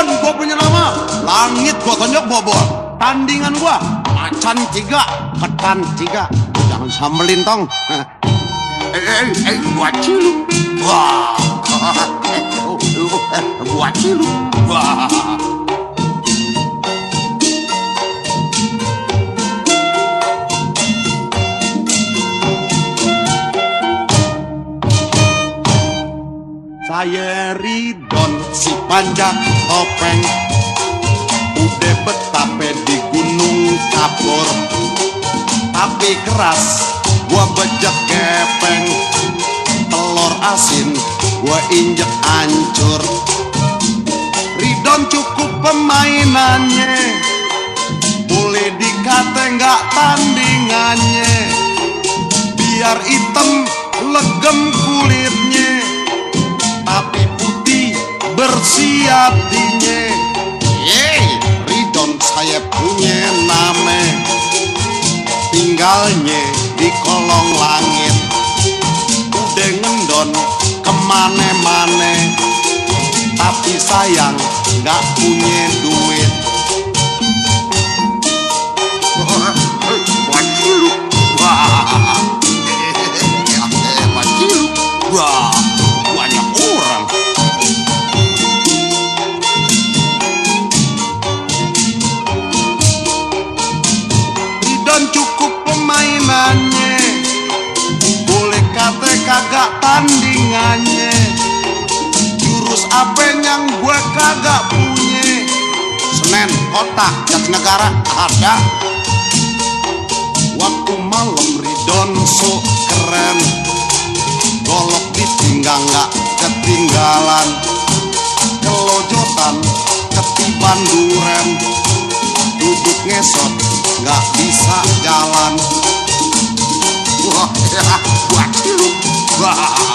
Ridon gua punya nama, langit gua tonjok bobol. Tandingan gua macan 3, ketan 3. Jangan sambelin tong. Gua ciluk. Wah. Gua ciluk. Wah. Saya Ridon si panjang topeng, udah betape di gunung kapur, tapi keras gua bejek kepeng, telur asin gua injek hancur. Ridon cukup pemainannya, boleh dikata nggak tandingannya, biar hitam legem kulitnya, tapi putih bersih hatinya. Ridon saya punya nama, tinggalnya di kolong langit, udah ngendon kemana-mana, tapi sayang gak punya duit. Wah, banyak orang. Ridon cukup pemainannya, boleh kata kagak tandingannya, jurus apa yang gue kagak punya. Senen, kota, Jatinegara ada. Waktu malam Ridon so keren, golok di pinggang gak ketinggalan, kelojotan ketiban duren, duduk ngesot gak bisa jalan. Wah, gua ciluk. Wah.